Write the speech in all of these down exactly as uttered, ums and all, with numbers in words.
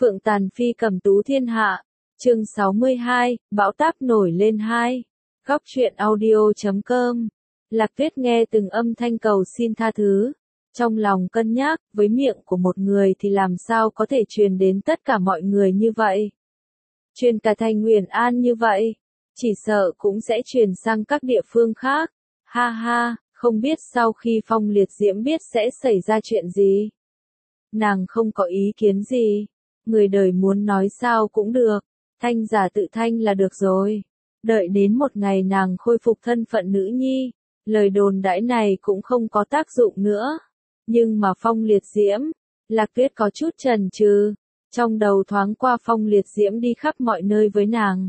Phượng Tàn Phi cầm tú thiên hạ, chương sáu mươi hai, bão táp nổi lên hai. Góc truyện audio chấm com. Lạc Tuyết nghe từng âm thanh cầu xin tha thứ, trong lòng cân nhắc, với miệng của một người thì làm sao có thể truyền đến tất cả mọi người như vậy. Truyền cả thành Nguyền An như vậy, chỉ sợ cũng sẽ truyền sang các địa phương khác. Ha ha, không biết sau khi Phong Liệt Diễm biết sẽ xảy ra chuyện gì. Nàng không có ý kiến gì, người đời muốn nói sao cũng được, thanh giả tự thanh là được rồi. Đợi đến một ngày nàng khôi phục thân phận nữ nhi, lời đồn đãi này cũng không có tác dụng nữa. Nhưng mà Phong Liệt Diễm, Lạc Tuyết có chút chần chừ, trong đầu thoáng qua Phong Liệt Diễm đi khắp mọi nơi với nàng.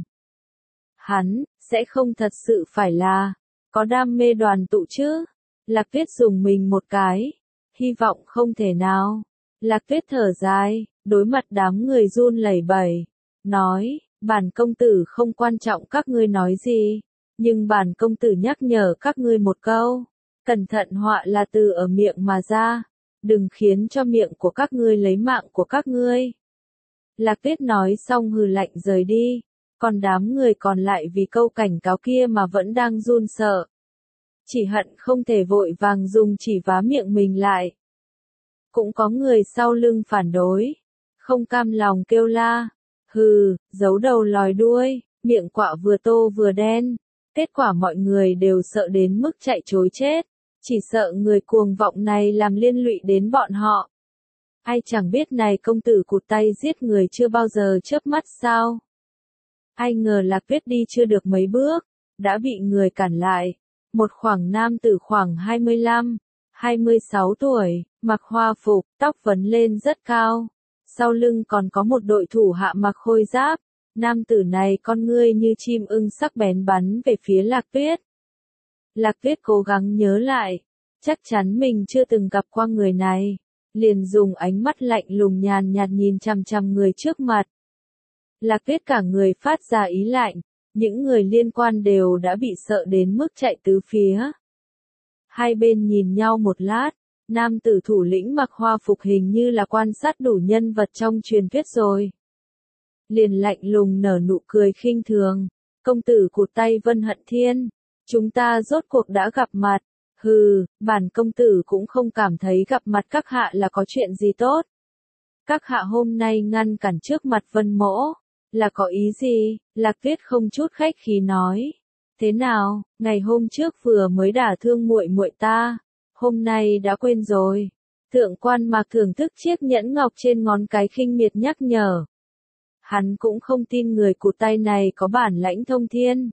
Hắn, sẽ không thật sự phải là, có đam mê đoàn tụ chứ? Lạc Tuyết dùng mình một cái, hy vọng không thể nào. Lạc Tuyết thở dài, đối mặt đám người run lẩy bẩy, nói, bản công tử không quan trọng các ngươi nói gì, nhưng bản công tử nhắc nhở các ngươi một câu, cẩn thận họa là từ ở miệng mà ra, đừng khiến cho miệng của các ngươi lấy mạng của các ngươi. Lạc Tuyết nói xong hừ lạnh rời đi, còn đám người còn lại vì câu cảnh cáo kia mà vẫn đang run sợ. Chỉ hận không thể vội vàng dùng chỉ vá miệng mình lại. Cũng có người sau lưng phản đối, không cam lòng kêu la, hừ, giấu đầu lòi đuôi, miệng quạ vừa tô vừa đen. Kết quả mọi người đều sợ đến mức chạy trối chết, chỉ sợ người cuồng vọng này làm liên lụy đến bọn họ. Ai chẳng biết này công tử cụt tay giết người chưa bao giờ chớp mắt sao. Ai ngờ Lạc Tuyết đi chưa được mấy bước, đã bị người cản lại. Một khoảng nam tử khoảng hai mươi lăm, hai mươi sáu tuổi, mặc hoa phục, tóc vấn lên rất cao. Sau lưng còn có một đội thủ hạ mặc khôi giáp. Nam tử này con ngươi như chim ưng sắc bén bắn về phía Lạc Tuyết. Lạc Tuyết cố gắng nhớ lại, chắc chắn mình chưa từng gặp qua người này, liền dùng ánh mắt lạnh lùng nhàn nhạt nhìn chằm chằm người trước mặt. Lạc Tuyết cả người phát ra ý lạnh, những người liên quan đều đã bị sợ đến mức chạy tứ phía. Hai bên nhìn nhau một lát, nam tử thủ lĩnh mặc hoa phục hình như là quan sát đủ nhân vật trong truyền thuyết rồi. Liền lạnh lùng nở nụ cười khinh thường, công tử cụt tay Vân Hận Thiên, chúng ta rốt cuộc đã gặp mặt, hừ, bản công tử cũng không cảm thấy gặp mặt các hạ là có chuyện gì tốt. Các hạ hôm nay ngăn cản trước mặt Vân Mỗ, là có ý gì? Lạc Tuyết không chút khách khí nói, thế nào, ngày hôm trước vừa mới đả thương muội muội ta, hôm nay đã quên rồi. Thượng quan Mạc thưởng thức chiếc nhẫn ngọc trên ngón cái khinh miệt nhắc nhở. Hắn cũng không tin người cụt tay này có bản lãnh thông thiên.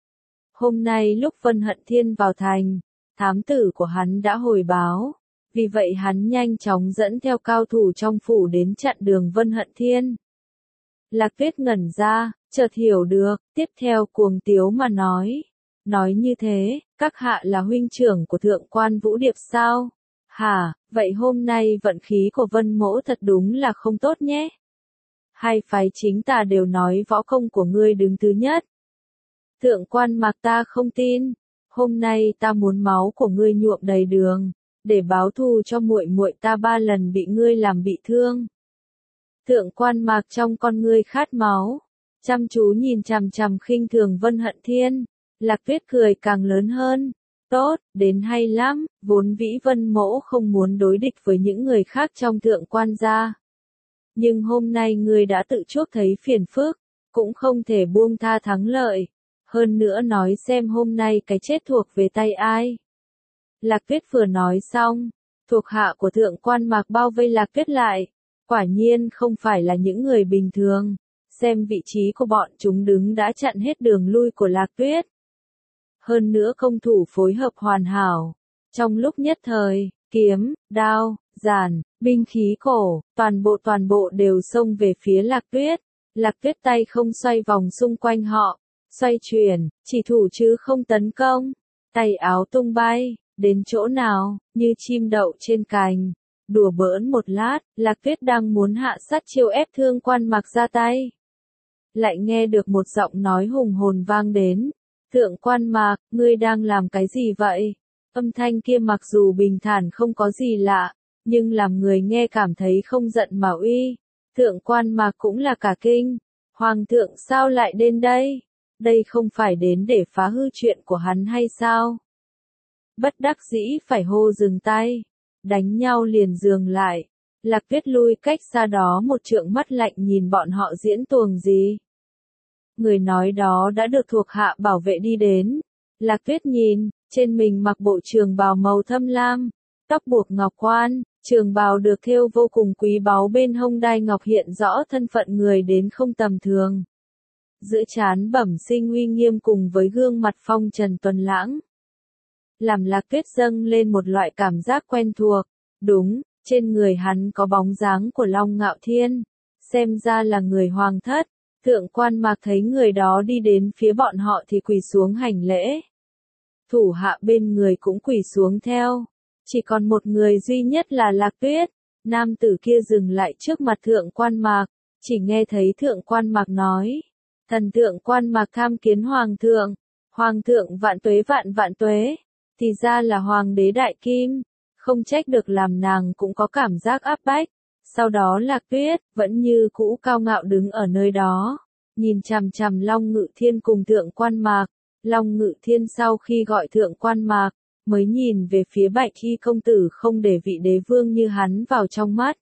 Hôm nay lúc Vân Hận Thiên vào thành, thám tử của hắn đã hồi báo, vì vậy hắn nhanh chóng dẫn theo cao thủ trong phủ đến chặn đường Vân Hận Thiên. Lạc Tuyết ngẩn ra, chợt hiểu được, tiếp theo cuồng tiếu mà nói. Nói như thế, các hạ là huynh trưởng của thượng quan Vũ Điệp sao? Hả, vậy hôm nay vận khí của Vân Mỗ thật đúng là không tốt nhé. Hai phái chính tà đều nói võ công của ngươi đứng thứ nhất. Thượng quan Mạc ta không tin, hôm nay ta muốn máu của ngươi nhuộm đầy đường, để báo thù cho muội muội ta ba lần bị ngươi làm bị thương. Thượng quan Mạc trong con ngươi khát máu, chăm chú nhìn chằm chằm khinh thường Vân Hận Thiên. Lạc Tuyết cười càng lớn hơn, tốt, đến hay lắm, vốn vĩ Vân Mỗ không muốn đối địch với những người khác trong thượng quan gia. Nhưng hôm nay ngươi đã tự chuốc thấy phiền phức, cũng không thể buông tha thắng lợi. Hơn nữa nói xem hôm nay cái chết thuộc về tay ai. Lạc Tuyết vừa nói xong, thuộc hạ của thượng quan Mạc bao vây Lạc Tuyết lại. Quả nhiên không phải là những người bình thường, xem vị trí của bọn chúng đứng đã chặn hết đường lui của Lạc Tuyết. Hơn nữa công thủ phối hợp hoàn hảo. Trong lúc nhất thời, kiếm, đao, giản, binh khí cổ, toàn bộ toàn bộ đều xông về phía Lạc Tuyết. Lạc Tuyết tay không xoay vòng xung quanh họ, xoay chuyển, chỉ thủ chứ không tấn công. Tay áo tung bay, đến chỗ nào, như chim đậu trên cành. Đùa bỡn một lát, Lạc Tuyết đang muốn hạ sát chiêu ép Thượng quan Mạc ra tay. Lại nghe được một giọng nói hùng hồn vang đến. Thượng quan Mạc, ngươi đang làm cái gì vậy? Âm thanh kia mặc dù bình thản không có gì lạ, nhưng làm người nghe cảm thấy không giận mà uy. Thượng quan Mạc cũng là cả kinh. Hoàng thượng sao lại đến đây? Đây không phải đến để phá hư chuyện của hắn hay sao? Bất đắc dĩ phải hô dừng tay. Đánh nhau liền dừng lại. Lạc Tuyết lui cách xa đó một trượng, mắt lạnh nhìn bọn họ diễn tuồng gì. Người nói đó đã được thuộc hạ bảo vệ đi đến. Lạc Tuyết nhìn, trên mình mặc bộ trường bào màu thâm lam, tóc buộc ngọc quan, trường bào được thêu vô cùng quý báu, bên hông đai ngọc hiện rõ thân phận người đến không tầm thường. Giữa trán bẩm sinh uy nghiêm cùng với gương mặt phong trần tuấn lãng, làm Lạc Tuyết dâng lên một loại cảm giác quen thuộc. Đúng, trên người hắn có bóng dáng của Long Ngạo Thiên, xem ra là người hoàng thất. Thượng quan Mạc thấy người đó đi đến phía bọn họ thì quỳ xuống hành lễ. Thủ hạ bên người cũng quỳ xuống theo. Chỉ còn một người duy nhất là Lạc Tuyết. Nam tử kia dừng lại trước mặt thượng quan Mạc, chỉ nghe thấy thượng quan Mạc nói. Thần thượng quan Mạc tham kiến hoàng thượng. Hoàng thượng vạn tuế vạn vạn tuế. Thì ra là hoàng đế đại kim. Không trách được làm nàng cũng có cảm giác áp bách. Sau đó Lạc Tuyết, vẫn như cũ cao ngạo đứng ở nơi đó, nhìn chằm chằm Long Ngự Thiên cùng thượng quan Mạc. Long Ngự Thiên sau khi gọi thượng quan Mạc, mới nhìn về phía Bạch Y công tử không để vị đế vương như hắn vào trong mắt.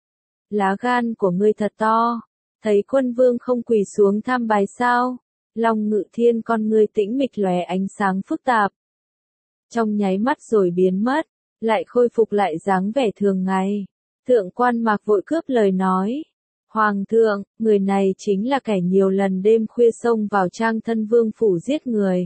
Lá gan của ngươi thật to, thấy quân vương không quỳ xuống tham bài sao? Long Ngự Thiên con ngươi tĩnh mịch lóe ánh sáng phức tạp. Trong nháy mắt rồi biến mất, lại khôi phục lại dáng vẻ thường ngày. Thượng quan Mạc vội cướp lời nói. Hoàng thượng, người này chính là kẻ nhiều lần đêm khuya xông vào Trang Thân Vương phủ giết người.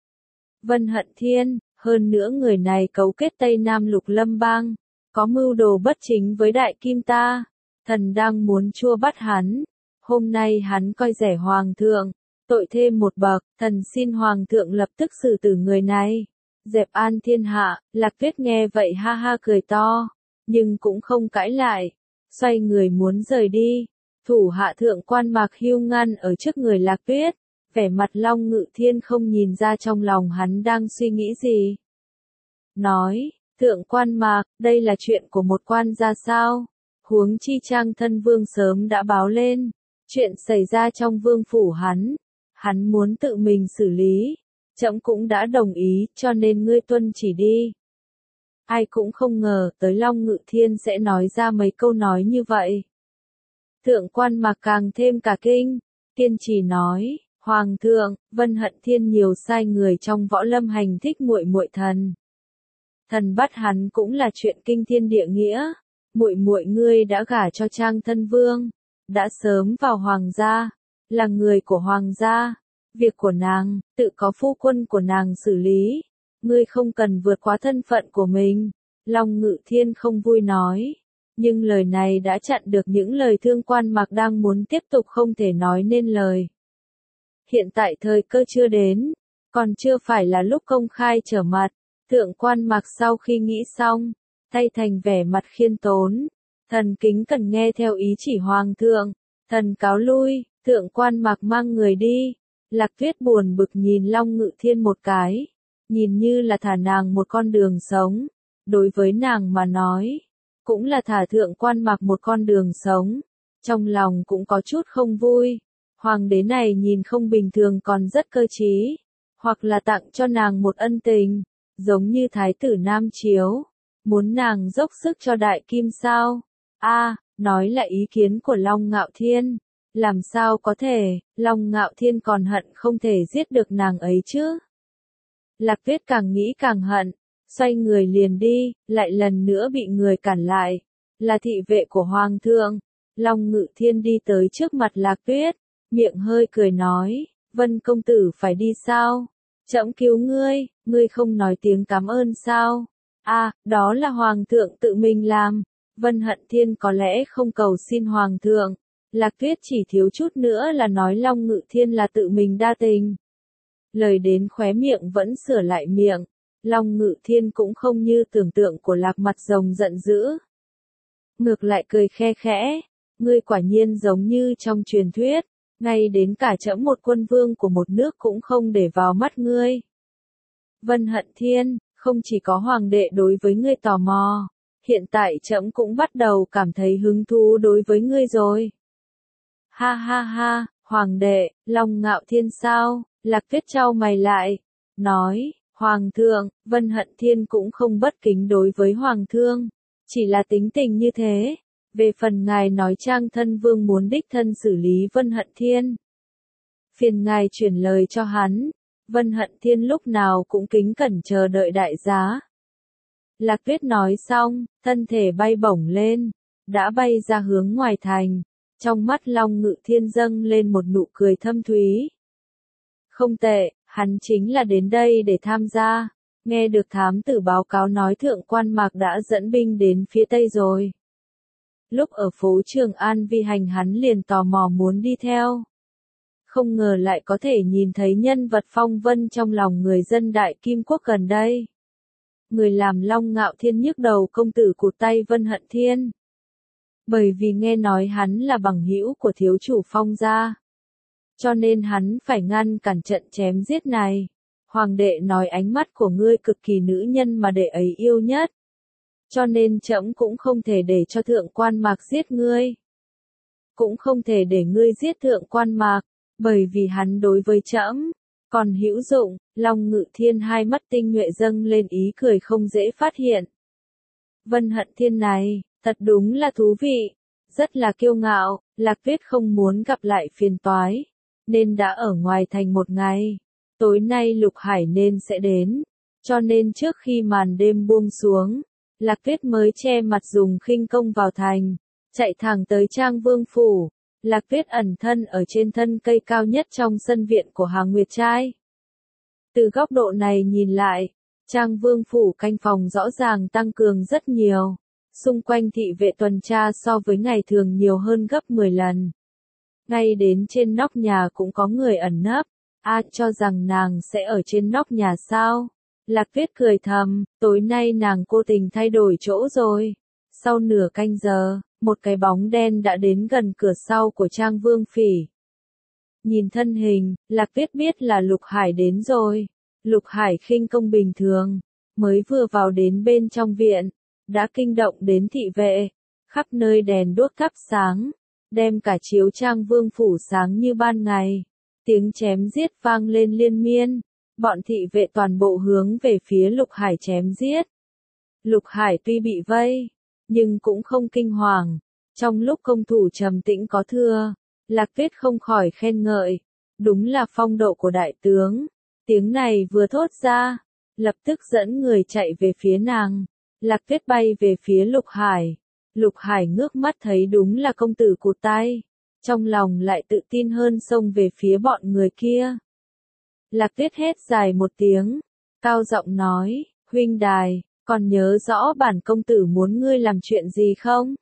Vân Hận Thiên, hơn nữa người này cấu kết Tây Nam Lục Lâm Bang, có mưu đồ bất chính với Đại Kim ta. Thần đang muốn chua bắt hắn. Hôm nay hắn coi rẻ Hoàng thượng, tội thêm một bậc, thần xin Hoàng thượng lập tức xử tử người này. Dẹp an thiên hạ. Lạc Tuyết nghe vậy ha ha cười to, nhưng cũng không cãi lại, xoay người muốn rời đi. Thủ hạ thượng quan Mạc hưu ngăn ở trước người Lạc Tuyết, vẻ mặt Long Ngự Thiên không nhìn ra trong lòng hắn đang suy nghĩ gì. Nói, thượng quan Mạc, đây là chuyện của một quan gia sao? Huống chi Trang Thân Vương sớm đã báo lên, chuyện xảy ra trong vương phủ hắn, hắn muốn tự mình xử lý, trẫm cũng đã đồng ý, cho nên ngươi tuân chỉ đi. Ai cũng không ngờ tới Long Ngự Thiên sẽ nói ra mấy câu nói như vậy. Thượng quan Mạc càng thêm cả kinh, kiên trì nói, Hoàng thượng, Vân Hận Thiên nhiều sai người trong võ lâm hành thích muội muội thần. Thần bắt hắn cũng là chuyện kinh thiên địa nghĩa, muội muội ngươi đã gả cho Trang Thân Vương, đã sớm vào hoàng gia, là người của hoàng gia, việc của nàng, tự có phu quân của nàng xử lý. Ngươi không cần vượt quá thân phận của mình. Long Ngự Thiên không vui nói. Nhưng lời này đã chặn được những lời Thượng quan Mạc đang muốn tiếp tục không thể nói nên lời. Hiện tại thời cơ chưa đến, còn chưa phải là lúc công khai trở mặt. Thượng quan Mạc sau khi nghĩ xong, thay thành vẻ mặt khiêm tốn. Thần kính cần nghe theo ý chỉ hoàng thượng. Thần cáo lui. Thượng quan Mạc mang người đi. Lạc Tuyết buồn bực nhìn Long Ngự Thiên một cái. Nhìn như là thả nàng một con đường sống. Đối với nàng mà nói, cũng là thả thượng quan Mạc một con đường sống. Trong lòng cũng có chút không vui. Hoàng đế này nhìn không bình thường còn rất cơ trí. Hoặc là tặng cho nàng một ân tình, giống như thái tử Nam Chiếu. Muốn nàng dốc sức cho Đại Kim sao? A, nói là ý kiến của Long Ngạo Thiên. Làm sao có thể, Long Ngạo Thiên còn hận không thể giết được nàng ấy chứ? Lạc Tuyết càng nghĩ càng hận, xoay người liền đi, lại lần nữa bị người cản lại. Là thị vệ của Hoàng thượng. Long Ngự Thiên đi tới trước mặt Lạc Tuyết, miệng hơi cười nói, Vân công tử phải đi sao? Trẫm cứu ngươi, ngươi không nói tiếng cảm ơn sao? À, đó là Hoàng thượng tự mình làm. Vân Hận Thiên có lẽ không cầu xin Hoàng thượng. Lạc Tuyết chỉ thiếu chút nữa là nói Long Ngự Thiên là tự mình đa tình. Lời đến khóe miệng vẫn sửa lại miệng. Long Ngự Thiên cũng không như tưởng tượng của Lạc Mặt Rồng giận dữ. Ngược lại cười khe khẽ. Ngươi quả nhiên giống như trong truyền thuyết. Ngay đến cả trẫm một quân vương của một nước cũng không để vào mắt ngươi. Vân Hận Thiên, không chỉ có hoàng đệ đối với ngươi tò mò. Hiện tại trẫm cũng bắt đầu cảm thấy hứng thú đối với ngươi rồi. Ha ha ha, Hoàng đệ, Long Ngạo Thiên sao? Lạc Tuyết chau mày lại, nói, Hoàng thượng, Vân Hận Thiên cũng không bất kính đối với Hoàng thương, chỉ là tính tình như thế. Về phần ngài nói Trang thân vương muốn đích thân xử lý Vân Hận Thiên, phiền ngài chuyển lời cho hắn, Vân Hận Thiên lúc nào cũng kính cẩn chờ đợi đại giá. Lạc Tuyết nói xong, thân thể bay bổng lên, đã bay ra hướng ngoài thành, trong mắt Long Ngự Thiên dâng lên một nụ cười thâm thúy. Không tệ, hắn chính là đến đây để tham gia. Nghe được thám tử báo cáo nói thượng quan Mạc đã dẫn binh đến phía tây rồi. Lúc ở phố Trường An vi hành hắn liền tò mò muốn đi theo. Không ngờ lại có thể nhìn thấy nhân vật phong vân trong lòng người dân Đại Kim Quốc gần đây. Người làm Long Ngạo Thiên nhức đầu công tử cụt tay Vân Hận Thiên. Bởi vì nghe nói hắn là bằng hữu của thiếu chủ Phong gia, cho nên hắn phải ngăn cản trận chém giết này. Hoàng đệ nói ánh mắt của ngươi cực kỳ nữ nhân mà đệ ấy yêu nhất, cho nên trẫm cũng không thể để cho thượng quan Mạc giết ngươi. Cũng không thể để ngươi giết thượng quan Mạc, bởi vì hắn đối với trẫm còn hữu dụng. Long Ngự Thiên hai mắt tinh nhuệ dâng lên ý cười không dễ phát hiện. Vân Hận Thiên này, thật đúng là thú vị, rất là kiêu ngạo. Lạc Tuyết không muốn gặp lại phiền toái, nên đã ở ngoài thành một ngày. Tối nay Lục Hải nên sẽ đến, cho nên trước khi màn đêm buông xuống, Lạc Tuyết mới che mặt dùng khinh công vào thành, chạy thẳng tới Trang Vương phủ. Lạc Tuyết ẩn thân ở trên thân cây cao nhất trong sân viện của Hàng Nguyệt Trai. Từ góc độ này nhìn lại, Trang Vương phủ canh phòng rõ ràng tăng cường rất nhiều. Xung quanh thị vệ tuần tra so với ngày thường nhiều hơn gấp mười lần. Ngay đến trên nóc nhà cũng có người ẩn nấp. A cho rằng nàng sẽ ở trên nóc nhà sao? Lạc Tuyết cười thầm, tối nay nàng cố tình thay đổi chỗ rồi. Sau nửa canh giờ, một cái bóng đen đã đến gần cửa sau của Trang Vương phỉ. Nhìn thân hình, Lạc Tuyết biết là Lục Hải đến rồi. Lục Hải khinh công bình thường, mới vừa vào đến bên trong viện, đã kinh động đến thị vệ, khắp nơi đèn đuốc thắp sáng, đem cả chiếu Trang Vương phủ sáng như ban ngày. Tiếng chém giết vang lên liên miên, bọn thị vệ toàn bộ hướng về phía Lục Hải chém giết. Lục Hải tuy bị vây, nhưng cũng không kinh hoàng. Trong lúc công thủ trầm tĩnh có thưa, Lạc Tuyết không khỏi khen ngợi, đúng là phong độ của đại tướng. Tiếng này vừa thốt ra, lập tức dẫn người chạy về phía nàng. Lạc Tuyết bay về phía Lục Hải. Lục Hải ngước mắt thấy đúng là công tử cụt tay, trong lòng lại tự tin hơn xông về phía bọn người kia. Lạc Tuyết hét dài một tiếng, cao giọng nói, huynh đài, còn nhớ rõ bản công tử muốn ngươi làm chuyện gì không?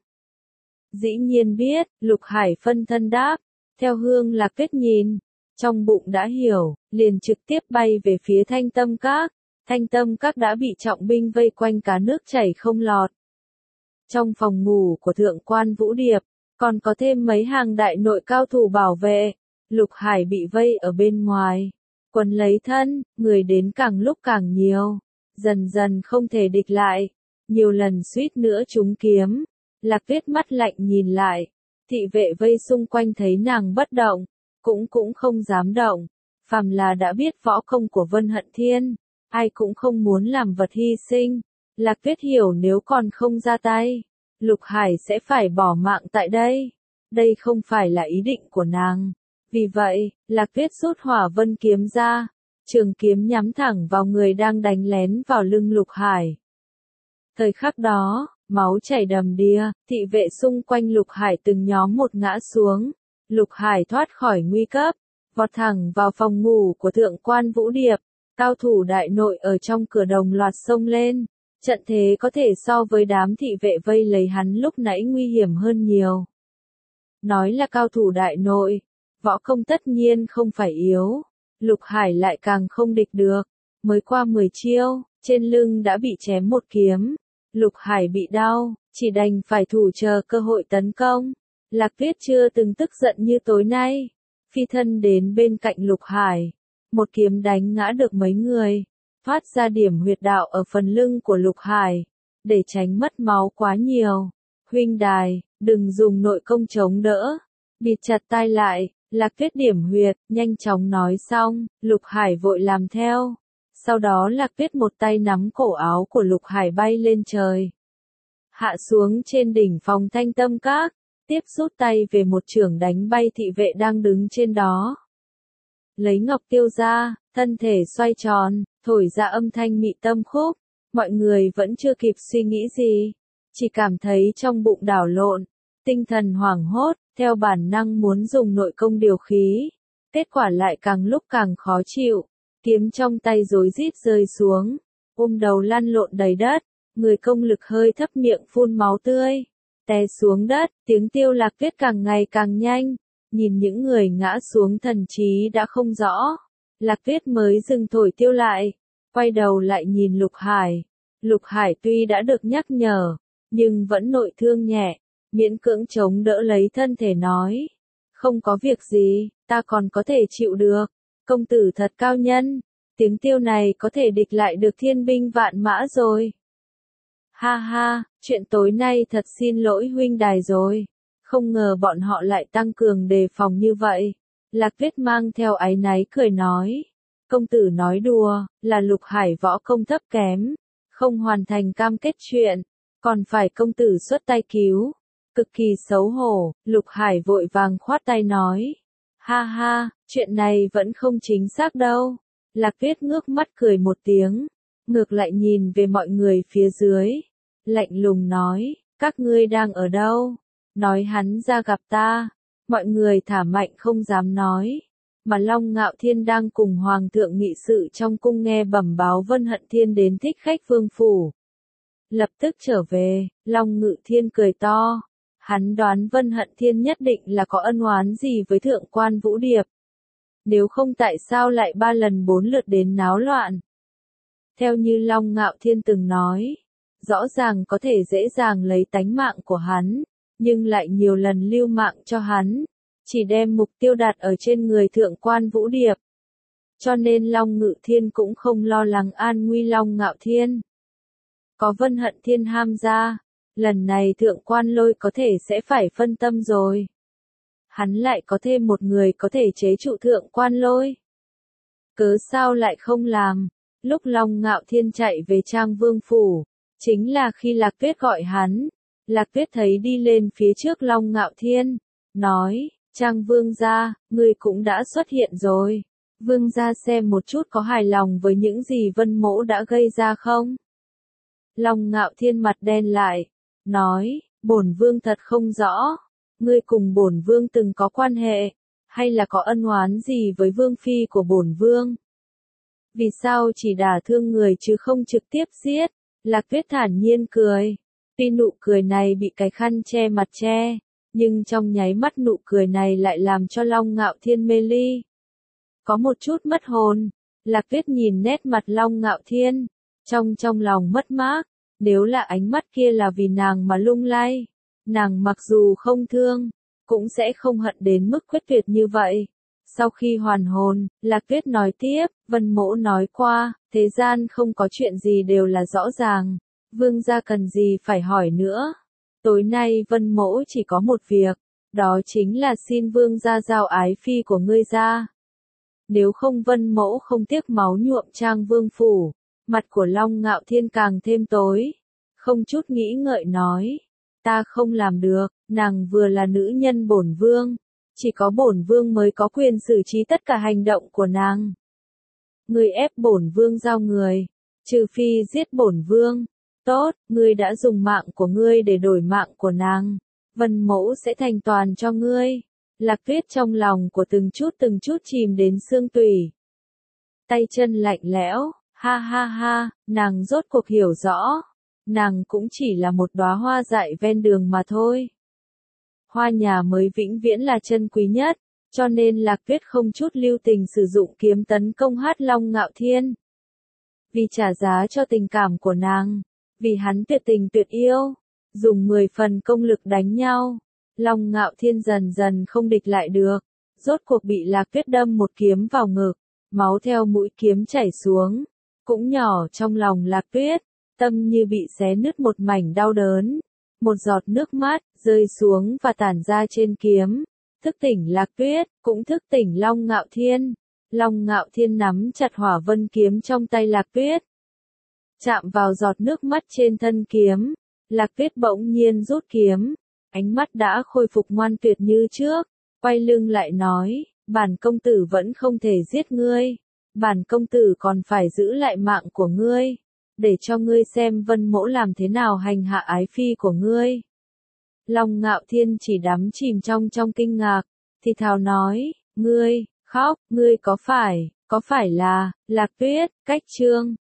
Dĩ nhiên biết, Lục Hải phân thân đáp, theo hướng Lạc Tuyết nhìn, trong bụng đã hiểu, liền trực tiếp bay về phía Thanh Tâm Các. Thanh Tâm Các đã bị trọng binh vây quanh cá nước chảy không lọt. Trong phòng ngủ của thượng quan Vũ Điệp, còn có thêm mấy hàng đại nội cao thủ bảo vệ. Lục Hải bị vây ở bên ngoài, quấn lấy thân, người đến càng lúc càng nhiều, dần dần không thể địch lại, nhiều lần suýt nữa trúng kiếm. Lạc Tuyết mắt lạnh nhìn lại, thị vệ vây xung quanh thấy nàng bất động, cũng cũng không dám động. Phàm là đã biết võ công của Vân Hận Thiên, ai cũng không muốn làm vật hy sinh. Lạc Tuyết hiểu nếu còn không ra tay, Lục Hải sẽ phải bỏ mạng tại đây. Đây không phải là ý định của nàng. Vì vậy, Lạc Tuyết rút Hỏa Vân kiếm ra, trường kiếm nhắm thẳng vào người đang đánh lén vào lưng Lục Hải. Thời khắc đó, máu chảy đầm đìa, thị vệ xung quanh Lục Hải từng nhóm một ngã xuống. Lục Hải thoát khỏi nguy cấp, vọt thẳng vào phòng ngủ của thượng quan Vũ Điệp. Cao thủ đại nội ở trong cửa đồng loạt xông lên. Trận thế có thể so với đám thị vệ vây lấy hắn lúc nãy nguy hiểm hơn nhiều. Nói là cao thủ đại nội, võ công tất nhiên không phải yếu. Lục Hải lại càng không địch được. Mới qua mười chiêu, trên lưng đã bị chém một kiếm. Lục Hải bị đau, chỉ đành phải thủ chờ cơ hội tấn công. Lạc Tuyết chưa từng tức giận như tối nay. Phi thân đến bên cạnh Lục Hải. Một kiếm đánh ngã được mấy người. Thoát ra điểm huyệt đạo ở phần lưng của Lục Hải. Để tránh mất máu quá nhiều. Huynh đài, đừng dùng nội công chống đỡ. bịt chặt tai lại, Lạc Tuyết điểm huyệt, nhanh chóng nói xong, Lục Hải vội làm theo. Sau đó Lạc Tuyết một tay nắm cổ áo của Lục Hải bay lên trời. Hạ xuống trên đỉnh phòng Thanh Tâm Các, tiếp rút tay về một chưởng đánh bay thị vệ đang đứng trên đó. Lấy ngọc tiêu ra, thân thể xoay tròn, thổi ra âm thanh mị tâm khúc. Mọi người vẫn chưa kịp suy nghĩ gì, chỉ cảm thấy trong bụng đảo lộn, tinh thần hoảng hốt, theo bản năng muốn dùng nội công điều khí. Kết quả lại càng lúc càng khó chịu, kiếm trong tay rối rít rơi xuống, ôm đầu lăn lộn đầy đất, người công lực hơi thấp miệng phun máu tươi, té xuống đất, tiếng tiêu Lạc Tuyết càng ngày càng nhanh, nhìn những người ngã xuống thần trí đã không rõ. Lạc Tuyết mới dừng thổi tiêu lại, quay đầu lại nhìn Lục Hải. Lục Hải tuy đã được nhắc nhở, nhưng vẫn nội thương nhẹ, miễn cưỡng chống đỡ lấy thân thể nói. Không có việc gì, ta còn có thể chịu được. Công tử thật cao nhân, tiếng tiêu này có thể địch lại được thiên binh vạn mã rồi. Ha ha, chuyện tối nay thật xin lỗi huynh đài rồi. Không ngờ bọn họ lại tăng cường đề phòng như vậy. Lạc Tuyết mang theo áy náy cười nói. Công tử nói đùa, là Lục Hải võ công thấp kém, không hoàn thành cam kết chuyện, còn phải công tử xuất tay cứu. Cực kỳ xấu hổ, Lục Hải vội vàng khoát tay nói. Ha ha, chuyện này vẫn không chính xác đâu. Lạc Tuyết ngước mắt cười một tiếng, ngược lại nhìn về mọi người phía dưới. Lạnh lùng nói, các ngươi đang ở đâu? Nói hắn ra gặp ta. Mọi người thả mạnh không dám nói. Mà Long Ngạo Thiên đang cùng Hoàng thượng nghị sự trong cung nghe bẩm báo Vân Hận Thiên đến thích khách vương phủ. Lập tức trở về, Long Ngự Thiên cười to. Hắn đoán Vân Hận Thiên nhất định là có ân oán gì với thượng quan Vũ Điệp. Nếu không tại sao lại ba lần bốn lượt đến náo loạn. Theo như Long Ngạo Thiên từng nói, rõ ràng có thể dễ dàng lấy tánh mạng của hắn, nhưng lại nhiều lần lưu mạng cho hắn, chỉ đem mục tiêu đặt ở trên người thượng quan Vũ Điệp. Cho nên Long Ngự Thiên cũng không lo lắng an nguy Long Ngạo Thiên. Có Vân Hận Thiên ham ra, lần này thượng quan Lôi có thể sẽ phải phân tâm rồi. Hắn lại có thêm một người có thể chế trụ thượng quan Lôi. Cớ sao lại không làm? Lúc Long Ngạo Thiên chạy về Trang Vương phủ, chính là khi Lạc Tuyết gọi hắn. Lạc Tuyết thấy đi lên phía trước Long Ngạo Thiên, nói, Trang Vương gia, ngươi cũng đã xuất hiện rồi. Vương gia xem một chút có hài lòng với những gì Vân Mỗ đã gây ra không? Long Ngạo Thiên mặt đen lại, nói, bổn vương thật không rõ, ngươi cùng bổn vương từng có quan hệ, hay là có ân oán gì với vương phi của bổn vương? Vì sao chỉ đả thương người chứ không trực tiếp giết? Lạc Tuyết thản nhiên cười. Tuy nụ cười này bị cái khăn che mặt che, nhưng trong nháy mắt nụ cười này lại làm cho Long Ngạo Thiên mê ly. Có một chút mất hồn, Lạc Tuyết nhìn nét mặt Long Ngạo Thiên, trong trong lòng mất mát, nếu là ánh mắt kia là vì nàng mà lung lay, nàng mặc dù không thương, cũng sẽ không hận đến mức quyết tuyệt như vậy. Sau khi hoàn hồn, Lạc Tuyết nói tiếp, Vân Mỗ nói qua, thế gian không có chuyện gì đều là rõ ràng. Vương gia cần gì phải hỏi nữa. Tối nay Vân Mỗ chỉ có một việc, đó chính là xin vương gia giao ái phi của ngươi ra. Nếu không Vân Mỗ không tiếc máu nhuộm Trang Vương phủ. Mặt của Long Ngạo Thiên càng thêm tối, không chút nghĩ ngợi nói, ta không làm được, nàng vừa là nữ nhân bổn vương, chỉ có bổn vương mới có quyền xử trí tất cả hành động của nàng. Ngươi ép bổn vương giao người, trừ phi giết bổn vương. Tốt, ngươi đã dùng mạng của ngươi để đổi mạng của nàng. Vân Mỗ sẽ thành toàn cho ngươi. Lạc Tuyết trong lòng của từng chút từng chút chìm đến xương tủy. Tay chân lạnh lẽo, ha ha ha, nàng rốt cuộc hiểu rõ. Nàng cũng chỉ là một đóa hoa dại ven đường mà thôi. Hoa nhà mới vĩnh viễn là chân quý nhất, cho nên Lạc Tuyết không chút lưu tình sử dụng kiếm tấn công Hát Long Ngạo Thiên. Vì trả giá cho tình cảm của nàng. Vì hắn tuyệt tình tuyệt yêu, dùng mười phần công lực đánh nhau, Long Ngạo Thiên dần dần không địch lại được, rốt cuộc bị Lạc Tuyết đâm một kiếm vào ngực, máu theo mũi kiếm chảy xuống, cũng nhỏ trong lòng Lạc Tuyết, tâm như bị xé nứt một mảnh đau đớn, một giọt nước mắt rơi xuống và tản ra trên kiếm, thức tỉnh Lạc Tuyết, cũng thức tỉnh Long Ngạo Thiên. Long Ngạo Thiên nắm chặt hỏa vân kiếm trong tay Lạc Tuyết. Chạm vào giọt nước mắt trên thân kiếm, Lạc Tuyết bỗng nhiên rút kiếm, ánh mắt đã khôi phục ngoan tuyệt như trước, quay lưng lại nói, bản công tử vẫn không thể giết ngươi, bản công tử còn phải giữ lại mạng của ngươi, để cho ngươi xem Vân Mỗ làm thế nào hành hạ ái phi của ngươi. Long Ngạo Thiên chỉ đắm chìm trong trong kinh ngạc, thì thào nói, ngươi, khóc, ngươi có phải, có phải là, Lạc Tuyết, cách chương.